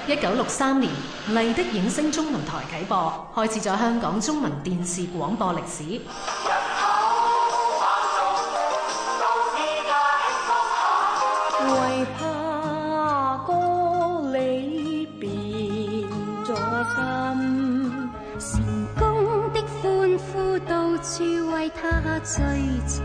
1963年，麗的映聲中文台啟播，開始咗香港中文電視廣播歷史。 為怕歌裏變咗心，成功的歡呼到處為他追隨，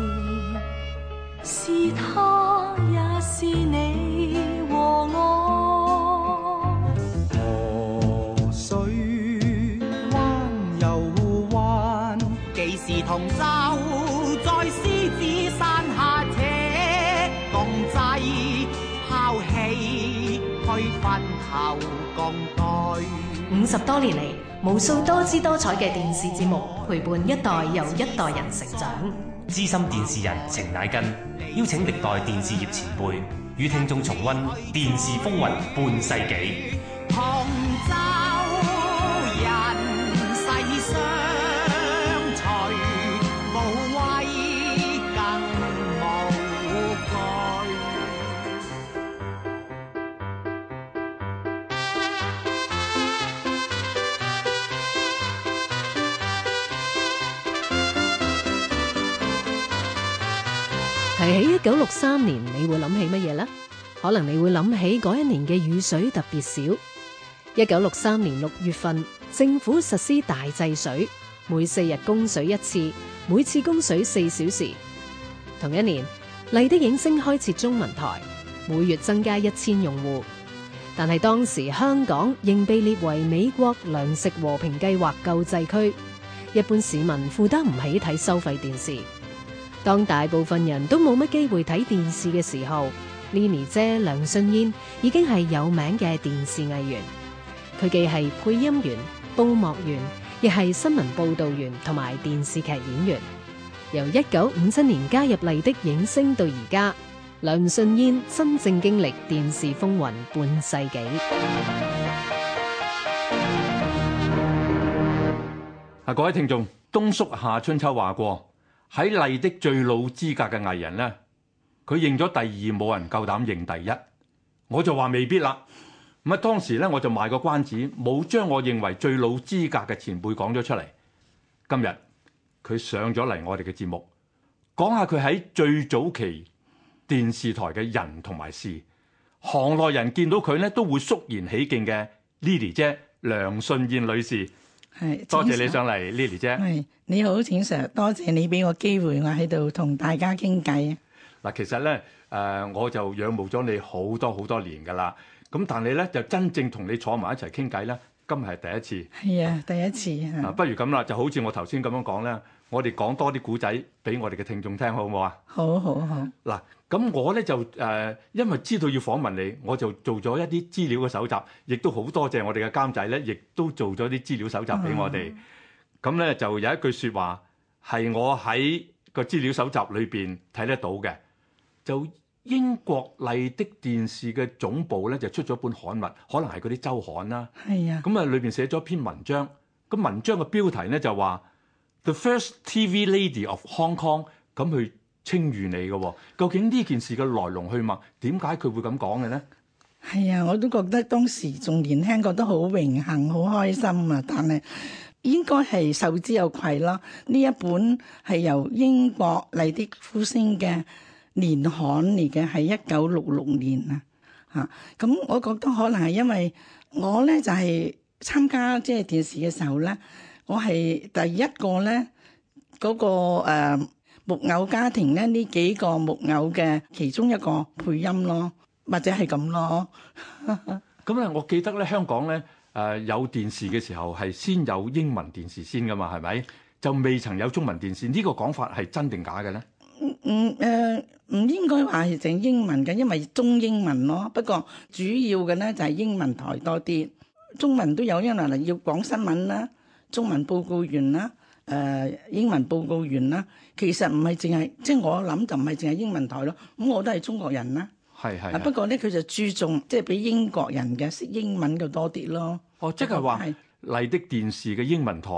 是他也是你和我。 河水彎又彎，幾時同舟在獅子山下且共濟，拋棄去分頭共對。 50多年嚟，無數多姿多彩嘅電視節目陪伴一代又一代人成長。 資深電視人程乃根邀請歷代電視業前輩與聽眾重溫電視風雲半世紀。 同舟人世相隨，無畏更無懼。 提起1963年，你會諗起乜嘢呢？可能你會諗起嗰一年嘅雨水特別少。1963年6月份，政府實施大制水，每4日供水一次，每次供水4小時。同一年，麗的映聲開設中文台，每月增加1000用戶。但係當時香港仍被列為美國糧食和平計劃救濟區，一般市民負擔唔起睇收費電視。當大部分人都冇乜機會睇電視嘅時候，Lily 姐梁舜燕已經係有名嘅電視藝員。佢既係配音員、報幕員，亦係新聞報導員同埋電視劇演員。由1957年加入麗的映聲到而家，梁舜燕真正經歷電視風雲半世紀。 各位聽眾，東叔夏春秋話過，喺麗的最老資格嘅藝人呢，佢認咗第二，冇人夠膽認第一。我就話未必啦。咁當時呢，我就賣個關子，冇將我認為最老資格嘅前輩講咗出嚟。今日佢上咗嚟我哋嘅節目，講下佢喺最早期電視台嘅人同埋事。行內人見到佢呢，都會肅然起敬嘅 Lily 姐梁舜燕女士。係，多謝你上嚟 Lily 姐。 係，你好，請 Sir， 多謝你俾我機會，我喺度同大家傾偈。 嗱，其實咧，我就仰慕咗你好多年噶啦。咁但係咧，就真正同你坐埋一齊傾偈咧，今日係第一次。係啊，第一次啊。不如咁啦，就好似我頭先咁樣講咧，我哋講多啲古仔俾我哋嘅聽眾聽，好唔好啊？好好好。嗱，咁我咧就因為知道要訪問你，我就做咗一啲資料嘅搜集，亦都好多謝我哋嘅監製咧，亦都做咗啲資料搜集俾我哋。咁咧就有一句説話係我喺個資料搜集裏邊睇得到嘅，就英國麗的電視嘅總部咧就出咗本刊物，可能係嗰啲週刊啦。係啊。咁啊，裏邊寫咗一篇文章，咁文章嘅標題咧就話 The First TV Lady of Hong Kong， 咁去稱譽你嘅。究竟呢件事嘅來龍去脈，點解佢會咁講嘅呢？係啊，我都覺得當時仲年輕，覺得好榮幸、好開心啊！但係應該係受之有愧啦。呢一本係由英國麗的呼聲嘅年刊嚟嘅，係1966年啊。嚇，咁我覺得可能係因為我咧就係參加即係電視嘅時候咧，我係第一個咧嗰個木偶家庭咧，呢幾個木偶嘅其中一個配音咯，或者係咁咯。咁咧，我記得咧香港咧。有電視嘅時候係先有英文電視先㗎嘛，係咪？就未曾有中文電視，呢個講法係真定假嘅咧？唔應該話係淨英文嘅，因為中英文咯。不過主要嘅咧就係英文台多啲，中文都有，因為要講新聞啦，中文報告員啦，英文報告員啦。其實唔係淨係，即係我諗就唔係淨係英文台咯。咁我都係中國人啦。係。不過咧，佢就注重即係比英國人嘅識英文嘅多啲咯。哦，即係話麗的電視嘅英文台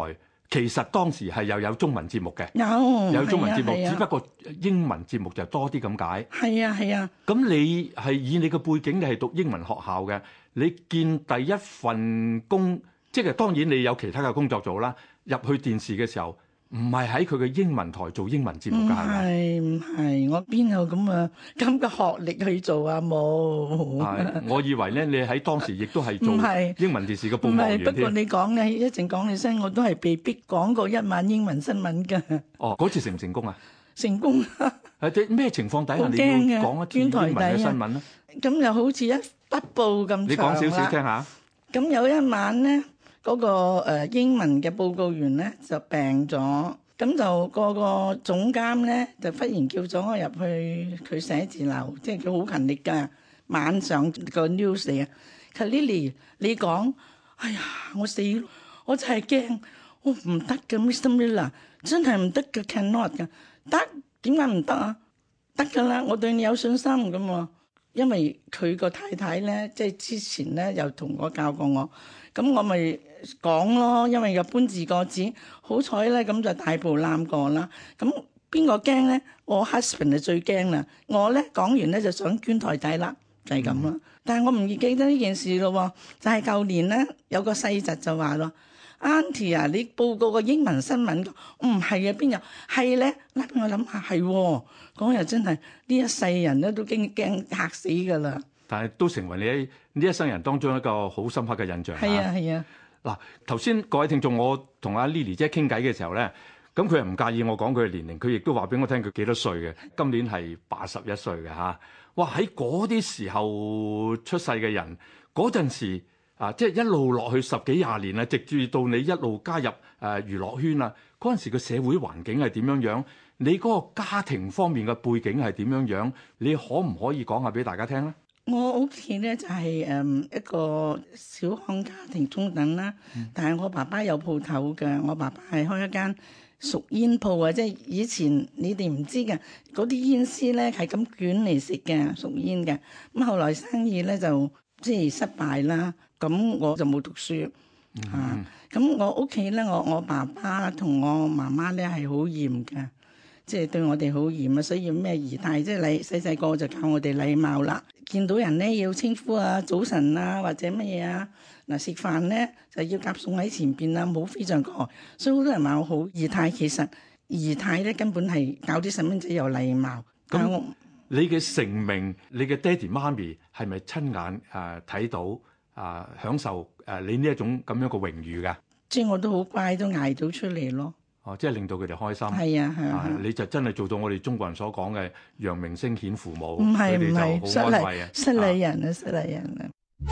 其實當時係又有中文節目嘅， 有中文節目， 係啊只不過英文節目就多啲咁解。 係啊係啊。 咁你係以你嘅背景，你係讀英文學校嘅，你見第一份工，即係當然你有其他嘅工作做啦。入去電視嘅時候，唔係喺佢嘅英文台做英文節目㗎，係咪？ 唔係，我邊有咁嘅學歷去做啊？冇。 我以為咧，你喺當時亦都係做英文電視嘅報幕員添。 不過你講咧，一陣講起身，我都係被逼講過一晚英文新聞㗎。 哦，嗰次成唔成功啊？ 成功。 咩情況底下你要講一次英文嘅新聞咧？ 咁又好似一筆報咁長啦。 你講少少聽下。 咁有一晚咧，嗰個英文嘅報告員咧就病咗，咁就個總監咧就忽然叫咗我入去佢寫字樓，即係佢好勤力㗎，晚上個 news 嚟啊。佢 Lily 你講，哎呀我死，我真係驚，我唔得嘅 Mr. Miller 真係唔得嘅 cannot 㗎，得點解唔得啊？得㗎啦，我對你有信心咁喎。因為佢個太太咧，即係之前咧又同我教過我，咁我咪講咯。因為有搬字過紙，好彩咧咁就大步攬過啦。咁邊個驚咧？我 husband 就最驚啦。我咧講完咧就想捐台底啦，就係咁啦。但係我唔記得呢件事咯喎，就係舊年咧有個細侄就話咯。Auntie 啊，你報告個英文新聞，唔係啊，邊有係咧？嗱，我諗下係喎，嗰日真係呢一世人咧都驚嚇死㗎啦。 但係都成為你喺呢一生人當中一個好深刻嘅印象。 係啊係啊。 嗱，頭先各位聽眾，我同阿 Lily 姐傾偈嘅時候咧，咁佢又唔介意我講佢嘅年齡，佢亦都話俾我聽佢幾多歲嘅。今年係81歲嘅嚇。哇！喺嗰啲時候出世嘅人，嗰陣時。即係一路落去10幾20年啦，直至到你一路加入娛樂圈啦，嗰陣時嘅社會環境係點樣樣？你嗰個家庭方面嘅背景係點樣樣？你可唔可以講下俾大家聽咧？ 我屋企咧就係一個小康家庭中等啦，但係我爸爸有鋪頭嘅，我爸爸係開一間熟煙鋪啊，即係以前你哋唔知嘅嗰啲煙絲咧係咁捲嚟食嘅熟煙嘅，咁後來生意咧就即係失敗啦。咁我就冇讀書咁我屋企咧，我爸爸同我媽媽咧係好嚴嘅，即係對我哋好嚴啊，所以咩儀態，即係細個就教我哋禮貌啦。見到人咧要稱呼啊，早晨啊，或者乜嘢啊，嗱食飯咧就要夾餸喺前邊啊，冇飛上過，所以好多人話我好儀態。其實儀態咧根本係教啲細蚊仔有禮貌。 咁你嘅成名，你嘅爹哋媽咪係咪親眼睇到？享受你呢一種咁樣嘅榮譽㗎， 即係我都好乖，都捱到出嚟咯。 哦，即係令到佢哋開心。 係啊係啊， 你就真係做到我哋中國人所講嘅揚名聲顯父母。 唔係唔係， 失禮人啊，失禮人啊。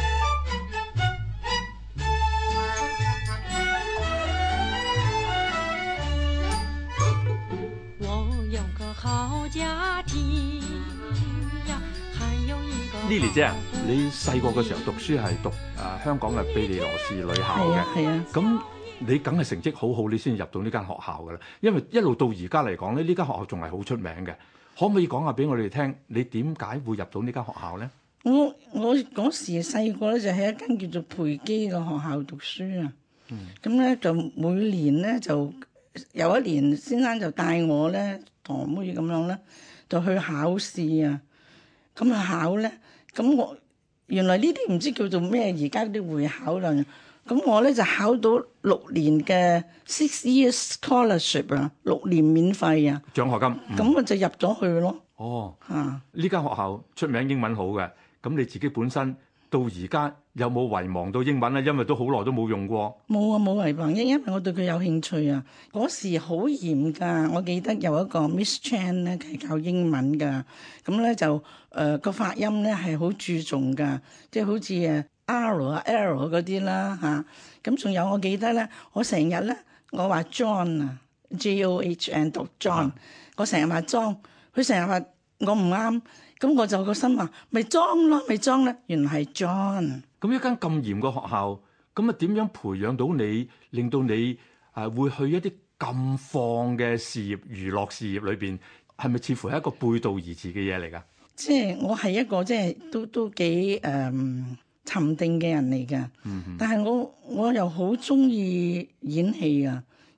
我有個好家庭呀。 Lily 姐啊，你細個嘅時候讀書係讀香港嘅庇理羅士女校嘅， 係啊。 咁你梗係成績好好，你先入到呢間學校噶啦。因為一路到而家嚟講咧，呢間學校仲係好出名嘅。可唔可以講下俾我哋聽，你點解會入到呢間學校咧？ 我嗰時細個咧就喺一間叫做培基嘅學校讀書啊。咁咧就每年咧就有一年，先生就帶我咧堂妹咁樣咧，就去考試啊。咁去考咧。咁我原來呢啲唔知叫做咩，而家啲會考啦。咁我咧就考到6年嘅 6 years scholarship 啊，6年免費啊， 獎學金。 咁我就入咗去咯。 哦，呢間學校出名英文好嘅，咁你自己本身到而家有冇遺忘到英文咧？因為都好耐都冇用過。 冇啊，冇遺忘，因為我對佢有興趣啊。嗰時好嚴㗎，我記得有一個 Miss Chan 咧係教英文㗎，咁咧就個發音咧係好注重㗎，即係好似R 啊 L 嗰啲啦嚇。咁仲有我記得咧，我成日咧我話 John 啊 John 讀 John，我成日話 John，佢成日話我唔啱。咁我就個心話咪裝咯，咪裝咧，原來係 John。 咁一間咁嚴嘅學校，咁啊點樣培養到你，令到你會去一啲咁放嘅事業、娛樂事業裏邊，係咪似乎係一個背道而馳嘅嘢嚟㗎？ 即係我係一個即係都幾沉定嘅人嚟㗎。但係我又好中意演戲啊，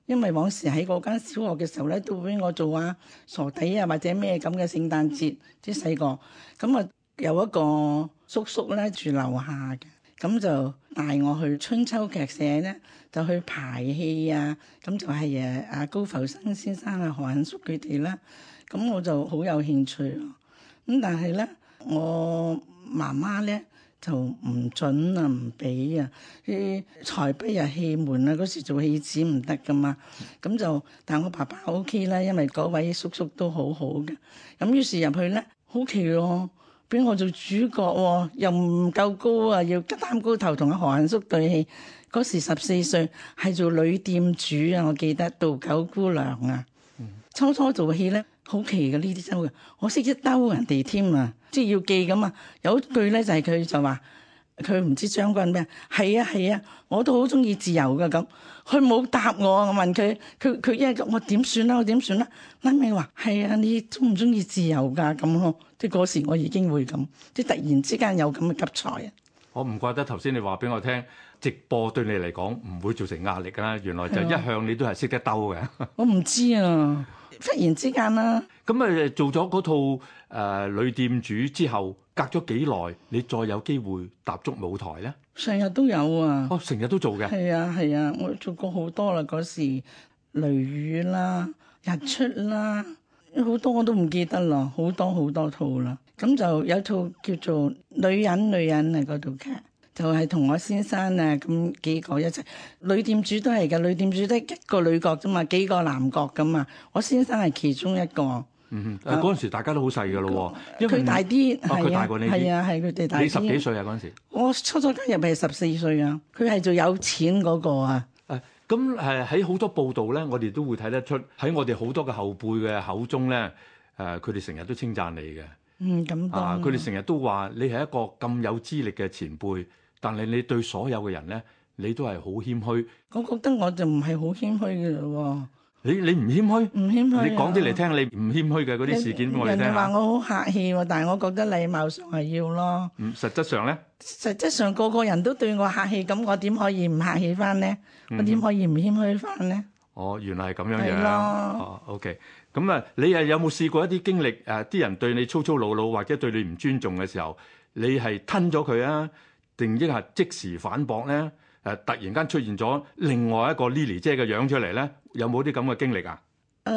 因為往時喺嗰間小學嘅時候咧，都俾我做傻弟或者咩咁嘅聖誕節，即係細個。咁啊有一個叔叔咧住樓下嘅，咁就帶我去春秋劇社咧，就去排戲啊。咁就係高浮生先生何杏叔佢哋啦。咁我就好有興趣咯。咁但係咧，我媽媽咧就唔準啊，唔俾啊，啲財幣啊、戲門啊，嗰時做戲子唔得噶嘛。咁就，但我爸爸 OK 啦，因為嗰位叔叔都好好嘅。咁於是入去咧，好奇喎，俾我做主角喎，又唔夠高啊，要擔高頭同何杏叔對戲。嗰時14歲，係做女店主啊，我記得杜九姑娘啊。初初做戲咧，好奇嘅呢啲周嘅，我識一兜人哋添啊，即係要記咁啊。有一句咧就係佢就話，佢唔知將軍咩，係啊，我都好中意自由噶咁。佢冇答我，我問佢一係我點算啦？我點算啦？啱尾話係啊，你中唔中意自由噶咁咯？即係嗰時我已經會咁，即係突然之間有咁嘅急才啊！ 我唔怪得頭先你話俾我聽，直播對你嚟講唔會造成壓力㗎啦。原來就一向你都係識得兜嘅。我唔知啊，忽然之間啦。咁做咗嗰套女店主之後，隔咗幾耐，你再有機會踏足舞台咧？成日都有啊。哦，成日都做嘅。係啊，我做過好多啦。嗰時雷雨啦、日出啦，好多我都唔記得啦，好多套啦。咁就有套叫做《女人》啊，嗰套劇就係同我先生啊咁幾個一齊。女店主都係嘅，女店主得一個女角啫嘛，幾個男角咁嘛。我先生係其中一個。嗰陣時大家都好細㗎咯喎，佢大啲，佢大過你啲。係啊，係佢哋大啲。你10幾歲啊？嗰陣時我初加入係14歲啊。佢係做有錢嗰個啊。咁喺好多報道咧，我哋都會睇得出喺我哋好多嘅後輩嘅口中咧，佢哋成日都稱讚你嘅。咁佢哋成日都話你係一個咁有資歷嘅前輩，但係你對所有嘅人咧，你都係好謙虛。我覺得我就唔係好謙虛嘅咯喎。你唔謙虛？唔謙虛。你講啲嚟聽，你唔謙虛嘅嗰啲事件俾我哋聽下。人哋話我好客氣喎，但係我覺得禮貌上係要咯。實質上咧？實質上個個人都對我客氣，咁我點可以唔客氣翻咧？我點可以唔謙虛翻咧？哦，原來係咁樣樣。係咯。哦，OK。咁你有冇試過一啲經歷？啲人對你粗粗魯魯或者對你唔尊重嘅時候，你係吞咗佢啊，定抑係即時反駁咧？突然間出現咗另外一個 Lily 姐嘅樣出嚟咧，有冇啲咁嘅經歷啊？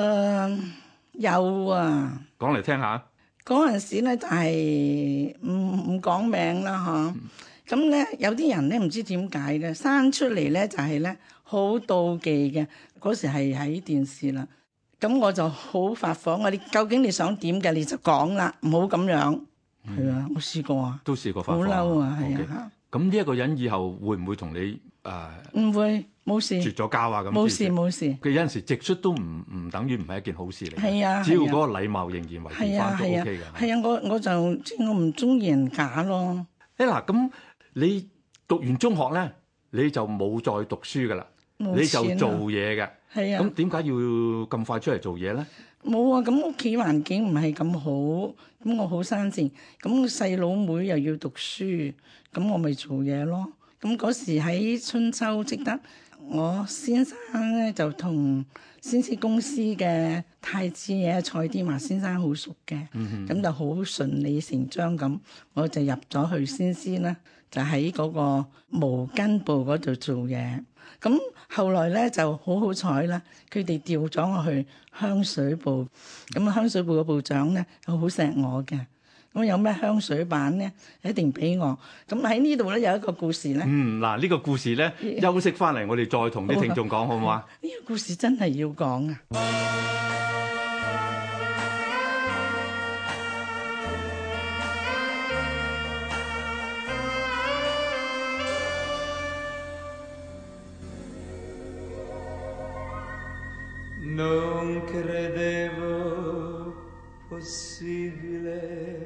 有啊。講嚟聽下。嗰陣時咧就係唔講名啦，嚇。咁咧有啲人咧唔知點解嘅生出嚟咧就係咧好妒忌嘅。嗰時係喺電視啦。咁我就好發火，我哋究竟你想點嘅你就講啦，唔好咁樣。係啊，我試過啊，都試過發火，好嬲啊，係啊。咁呢一個人以後會唔會同你唔會，冇事，絕咗交啊咁？冇事。佢有陣時直率都唔等於唔係一件好事嚟。係啊，只要嗰個禮貌仍然維持翻都 OK 嘅。係啊，我就即係我唔中意人假咯。嗱，咁你讀完中學咧，你就冇再讀書噶啦，你就做嘢嘅。係啊，咁點解要咁快出嚟做嘢咧？冇啊，咁屋企環境唔係咁好，咁我好生性，咁細佬妹又要讀書，咁我咪做嘢咯。咁嗰時喺春秋積德，我先生咧就同先施公司嘅太子爺蔡天華先生好熟嘅，咁就好順理成章咁，我就入咗去先施啦，就喺嗰個毛巾部嗰度做嘢。咁後來咧就好彩啦，佢哋調咗我去香水部，咁香水部嘅部長咧好錫我嘅，咁有咩香水版咧一定俾我。咁喺呢度咧有一個故事咧。嗱，呢個故事咧休息翻嚟，我哋再同啲聽眾講好唔好啊？呢個故事真係要講啊！ Non credevo possibile